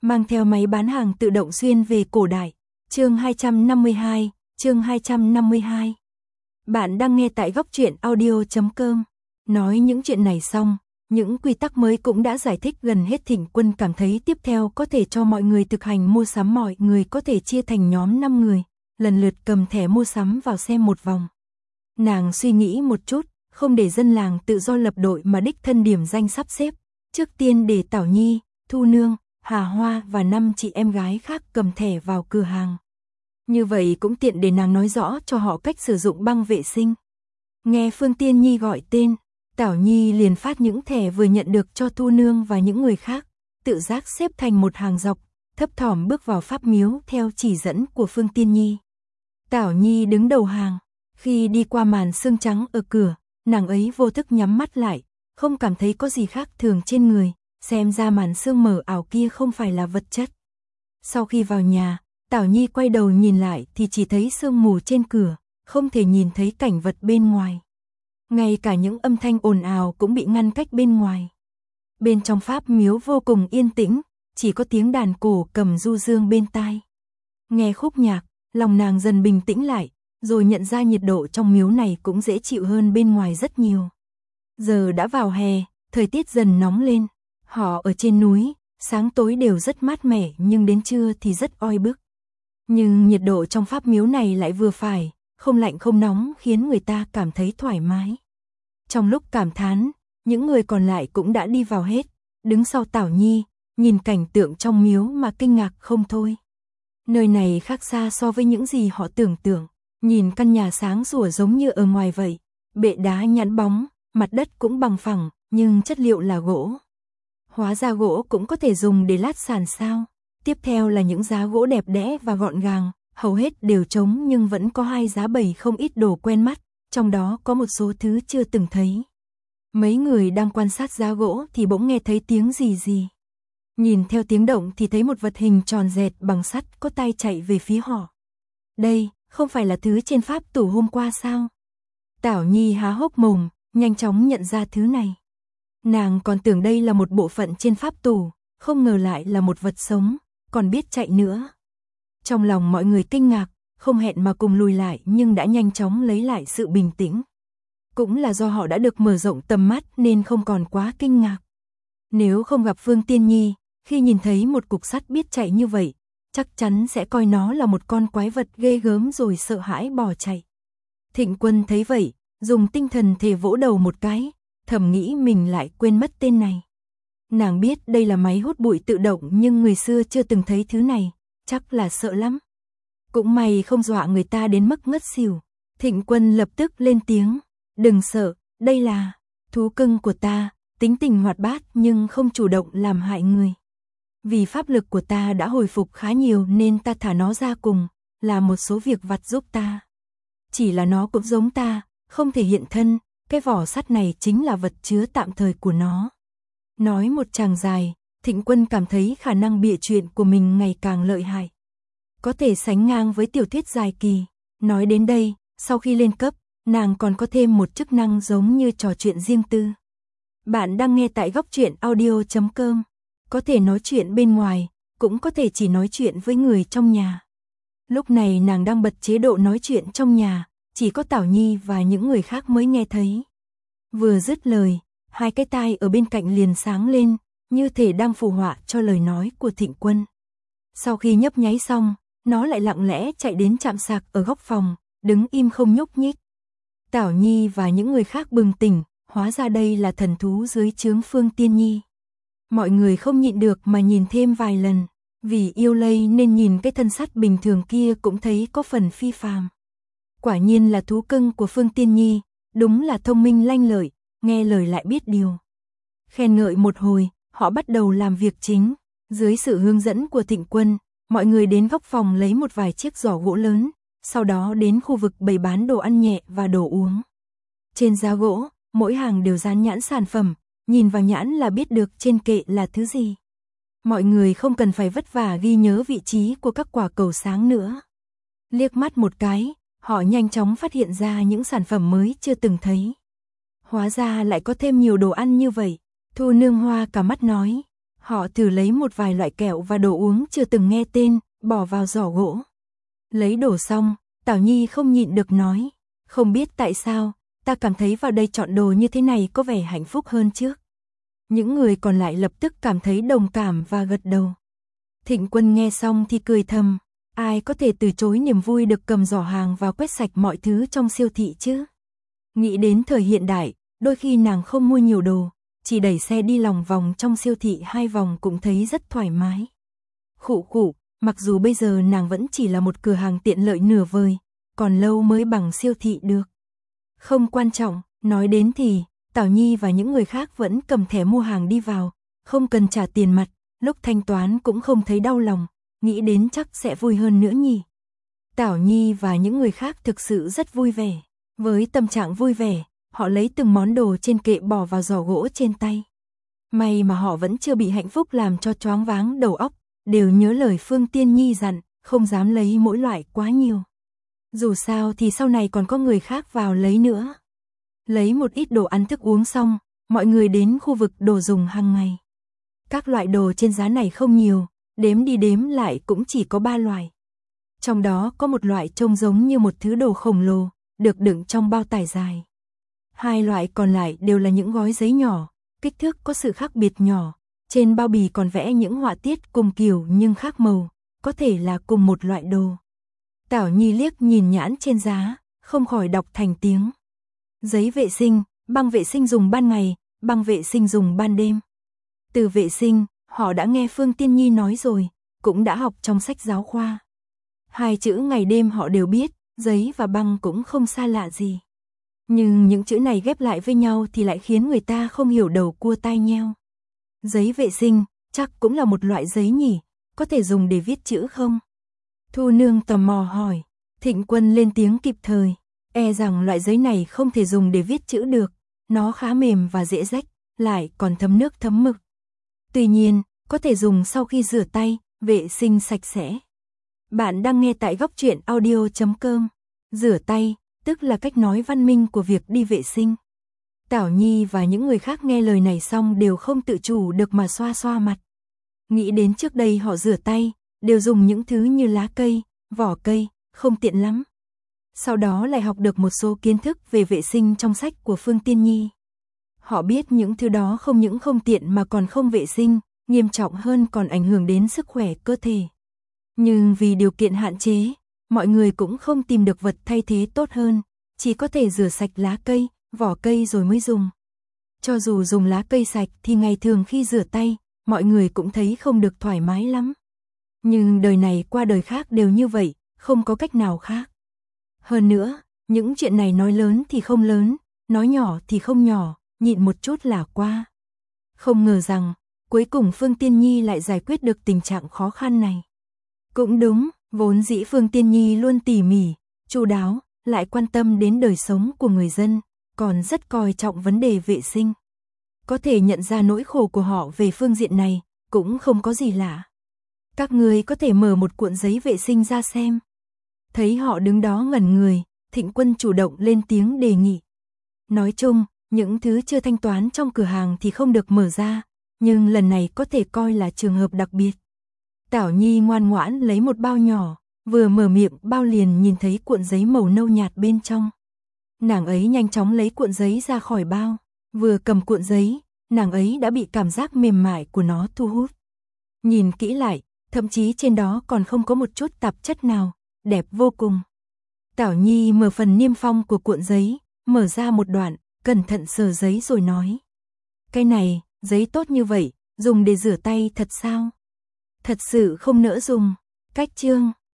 mang theo máy bán hàng tự động xuyên về cổ đại. Chương 252, chương 252. Bạn đang nghe tại góc truyện audio.com. Nói những chuyện này xong, những quy tắc mới cũng đã giải thích gần hết. Thịnh Quân cảm thấy tiếp theo có thể cho mọi người thực hành mua sắm, mọi người có thể chia thành nhóm 5 người, lần lượt cầm thẻ mua sắm vào xem một vòng. Nàng suy nghĩ một chút, không để dân làng tự do lập đội mà đích thân điểm danh sắp xếp. Trước tiên để Tảo Nhi, Thu Nương, Hà Hoa và 5 chị em gái khác cầm thẻ vào cửa hàng. Như vậy cũng tiện để nàng nói rõ cho họ cách sử dụng băng vệ sinh. Nghe Phương Tiên Nhi gọi tên, Tảo Nhi liền phát những thẻ vừa nhận được cho Thu Nương và những người khác, tự giác xếp thành một hàng dọc, thấp thỏm bước vào pháp miếu theo chỉ dẫn của Phương Tiên Nhi. Tảo Nhi đứng đầu hàng, khi đi qua màn sương trắng ở cửa, nàng ấy vô thức nhắm mắt lại, không cảm thấy có gì khác thường trên người, xem ra màn sương mờ ảo kia không phải là vật chất. Sau khi vào nhà, Tảo Nhi quay đầu nhìn lại thì chỉ thấy sương mù trên cửa, không thể nhìn thấy cảnh vật bên ngoài. Ngay cả những âm thanh ồn ào cũng bị ngăn cách bên ngoài. Bên trong pháp miếu vô cùng yên tĩnh, chỉ có tiếng đàn cổ cầm du dương bên tai. Nghe khúc nhạc, lòng nàng dần bình tĩnh lại, rồi nhận ra nhiệt độ trong miếu này cũng dễ chịu hơn bên ngoài rất nhiều. Giờ đã vào hè, thời tiết dần nóng lên. Họ ở trên núi, sáng tối đều rất mát mẻ nhưng đến trưa thì rất oi bức. Nhưng nhiệt độ trong pháp miếu này lại vừa phải, không lạnh không nóng khiến người ta cảm thấy thoải mái. Trong lúc cảm thán, những người còn lại cũng đã đi vào hết, đứng sau Tảo Nhi, nhìn cảnh tượng trong miếu mà kinh ngạc không thôi. Nơi này khác xa so với những gì họ tưởng tượng, nhìn căn nhà sáng sủa giống như ở ngoài vậy, bệ đá nhẵn bóng, mặt đất cũng bằng phẳng, nhưng chất liệu là gỗ. Hóa ra gỗ cũng có thể dùng để lát sàn sao. Tiếp theo là những giá gỗ đẹp đẽ và gọn gàng, hầu hết đều trống nhưng vẫn có 2 giá bày không ít đồ quen mắt, trong đó có một số thứ chưa từng thấy. Mấy người đang quan sát giá gỗ thì bỗng nghe thấy tiếng gì gì. Nhìn theo tiếng động thì thấy một vật hình tròn dẹt bằng sắt có tay chạy về phía họ. Đây, không phải là thứ trên pháp tủ hôm qua sao? Tảo Nhi há hốc mồm, nhanh chóng nhận ra thứ này. Nàng còn tưởng đây là một bộ phận trên pháp tủ, không ngờ lại là một vật sống, còn biết chạy nữa. Trong lòng mọi người kinh ngạc, không hẹn mà cùng lùi lại nhưng đã nhanh chóng lấy lại sự bình tĩnh. Cũng là do họ đã được mở rộng tầm mắt nên không còn quá kinh ngạc. Nếu không gặp Phương Tiên Nhi, khi nhìn thấy một cục sắt biết chạy như vậy, chắc chắn sẽ coi nó là một con quái vật ghê gớm rồi sợ hãi bỏ chạy. Thịnh Quân thấy vậy, dùng tinh thần thể vỗ đầu một cái, thầm nghĩ mình lại quên mất tên này. Nàng biết đây là máy hút bụi tự động nhưng người xưa chưa từng thấy thứ này, chắc là sợ lắm. Cũng may không dọa người ta đến mức ngất xỉu. Thịnh Quân lập tức lên tiếng, đừng sợ, đây là thú cưng của ta, tính tình hoạt bát nhưng không chủ động làm hại người. Vì pháp lực của ta đã hồi phục khá nhiều nên ta thả nó ra cùng, làm một số việc vặt giúp ta. Chỉ là nó cũng giống ta, không thể hiện thân, cái vỏ sắt này chính là vật chứa tạm thời của nó. Nói một tràng dài, Thịnh Quân cảm thấy khả năng bịa chuyện của mình ngày càng lợi hại. Có thể sánh ngang với tiểu thuyết dài kỳ. Nói đến đây, sau khi lên cấp, nàng còn có thêm một chức năng giống như trò chuyện riêng tư. Bạn đang nghe tại góc truyện audio.com. Có thể nói chuyện bên ngoài, cũng có thể chỉ nói chuyện với người trong nhà. Lúc này nàng đang bật chế độ nói chuyện trong nhà, chỉ có Tảo Nhi và những người khác mới nghe thấy. Vừa dứt lời, 2 cái tai ở bên cạnh liền sáng lên, như thể đang phù họa cho lời nói của Thịnh Quân. Sau khi nhấp nháy xong, nó lại lặng lẽ chạy đến chạm sạc ở góc phòng, đứng im không nhúc nhích. Tảo Nhi và những người khác bừng tỉnh, hóa ra đây là thần thú dưới trướng Phương Tiên Nhi. Mọi người không nhịn được mà nhìn thêm vài lần, vì yêu lây nên nhìn cái thân sắt bình thường kia cũng thấy có phần phi phàm. Quả nhiên là thú cưng của Phương Tiên Nhi, đúng là thông minh lanh lợi, nghe lời lại biết điều. Khen ngợi một hồi, họ bắt đầu làm việc chính. Dưới sự hướng dẫn của Thịnh Quân, mọi người đến góc phòng lấy một vài chiếc giỏ gỗ lớn, sau đó đến khu vực bày bán đồ ăn nhẹ và đồ uống. Trên giá gỗ, mỗi hàng đều dán nhãn sản phẩm, nhìn vào nhãn là biết được trên kệ là thứ gì. Mọi người không cần phải vất vả ghi nhớ vị trí của các quả cầu sáng nữa. Liếc mắt một cái, họ nhanh chóng phát hiện ra những sản phẩm mới chưa từng thấy. Hóa ra lại có thêm nhiều đồ ăn như vậy. Thu Nương hoa cả mắt nói, Họ thử lấy một vài loại kẹo và đồ uống chưa từng nghe tên, bỏ vào giỏ gỗ. Lấy đồ xong, Tảo Nhi không nhịn được nói, không biết tại sao, ta cảm thấy vào đây chọn đồ như thế này có vẻ hạnh phúc hơn trước. Những người còn lại lập tức cảm thấy đồng cảm và gật đầu. Thịnh Quân nghe xong thì cười thầm, ai có thể từ chối niềm vui được cầm giỏ hàng và quét sạch mọi thứ trong siêu thị chứ. Nghĩ đến thời hiện đại, đôi khi nàng không mua nhiều đồ, chỉ đẩy xe đi lòng vòng trong siêu thị 2 vòng cũng thấy rất thoải mái. Khụ khụ, mặc dù bây giờ nàng vẫn chỉ là một cửa hàng tiện lợi nửa vời, còn lâu mới bằng siêu thị được. Không quan trọng, nói đến thì, Tảo Nhi và những người khác vẫn cầm thẻ mua hàng đi vào, không cần trả tiền mặt, lúc thanh toán cũng không thấy đau lòng, nghĩ đến chắc sẽ vui hơn nữa nhỉ. Tảo Nhi và những người khác thực sự rất vui vẻ. Với tâm trạng vui vẻ, họ lấy từng món đồ trên kệ bỏ vào giỏ gỗ trên tay. May mà họ vẫn chưa bị hạnh phúc làm cho choáng váng đầu óc, đều nhớ lời Phương Tiên Nhi dặn, không dám lấy mỗi loại quá nhiều. Dù sao thì sau này còn có người khác vào lấy nữa. Lấy một ít đồ ăn thức uống xong, mọi người đến khu vực đồ dùng hàng ngày. Các loại đồ trên giá này không nhiều, đếm đi đếm lại cũng chỉ có 3 loại. Trong đó có một loại trông giống như một thứ đồ khổng lồ, được đựng trong bao tải dài. 2 loại còn lại đều là những gói giấy nhỏ, kích thước có sự khác biệt nhỏ. Trên bao bì còn vẽ những họa tiết cùng kiểu nhưng khác màu, có thể là cùng một loại đồ. Tảo Nhi liếc nhìn nhãn trên giá, không khỏi đọc thành tiếng. Giấy vệ sinh, băng vệ sinh dùng ban ngày, băng vệ sinh dùng ban đêm. Từ vệ sinh, họ đã nghe Phương Tiên Nhi nói rồi, cũng đã học trong sách giáo khoa. 2 chữ ngày đêm họ đều biết, giấy và băng cũng không xa lạ gì. Nhưng những chữ này ghép lại với nhau thì lại khiến người ta không hiểu đầu cua tai nheo. Giấy vệ sinh, chắc cũng là một loại giấy nhỉ, có thể dùng để viết chữ không? Thu Nương tò mò hỏi, Thịnh Quân lên tiếng kịp thời, e rằng loại giấy này không thể dùng để viết chữ được, nó khá mềm và dễ rách, lại còn thấm nước thấm mực. Tuy nhiên, có thể dùng sau khi rửa tay, vệ sinh sạch sẽ. Bạn đang nghe tại Góc Truyện Audio.com. Rửa tay, tức là cách nói văn minh của việc đi vệ sinh. Tảo Nhi và những người khác nghe lời này xong đều không tự chủ được mà xoa xoa mặt. Nghĩ đến trước đây họ rửa tay, đều dùng những thứ như lá cây, vỏ cây, không tiện lắm. Sau đó lại học được một số kiến thức về vệ sinh trong sách của Phương Tiên Nhi. Họ biết những thứ đó không những không tiện mà còn không vệ sinh, nghiêm trọng hơn còn ảnh hưởng đến sức khỏe cơ thể. Nhưng vì điều kiện hạn chế, mọi người cũng không tìm được vật thay thế tốt hơn, chỉ có thể rửa sạch lá cây, vỏ cây rồi mới dùng. Cho dù dùng lá cây sạch thì ngày thường khi rửa tay, mọi người cũng thấy không được thoải mái lắm. Nhưng đời này qua đời khác đều như vậy, không có cách nào khác. Hơn nữa, những chuyện này nói lớn thì không lớn, nói nhỏ thì không nhỏ, nhịn một chút là qua. Không ngờ rằng, cuối cùng Phương Tiên Nhi lại giải quyết được tình trạng khó khăn này. Cũng đúng, vốn dĩ Phương Tiên Nhi luôn tỉ mỉ, chu đáo, lại quan tâm đến đời sống của người dân, còn rất coi trọng vấn đề vệ sinh. Có thể nhận ra nỗi khổ của họ về phương diện này, cũng không có gì lạ. Các người có thể mở một cuộn giấy vệ sinh ra xem. Thấy họ đứng đó ngẩn người, Thịnh Quân chủ động lên tiếng đề nghị. Nói chung, những thứ chưa thanh toán trong cửa hàng thì không được mở ra, nhưng lần này có thể coi là trường hợp đặc biệt. Tảo Nhi ngoan ngoãn lấy một bao nhỏ, vừa mở miệng bao liền nhìn thấy cuộn giấy màu nâu nhạt bên trong. Nàng ấy nhanh chóng lấy cuộn giấy ra khỏi bao, vừa cầm cuộn giấy, nàng ấy đã bị cảm giác mềm mại của nó thu hút. Nhìn kỹ lại, thậm chí trên đó còn không có một chút tạp chất nào, đẹp vô cùng. Tảo Nhi mở phần niêm phong của cuộn giấy, mở ra một đoạn, cẩn thận sờ giấy rồi nói. Cái này, giấy tốt như vậy, dùng để rửa tay thật sao? Thật sự không nỡ dùng. Cách chương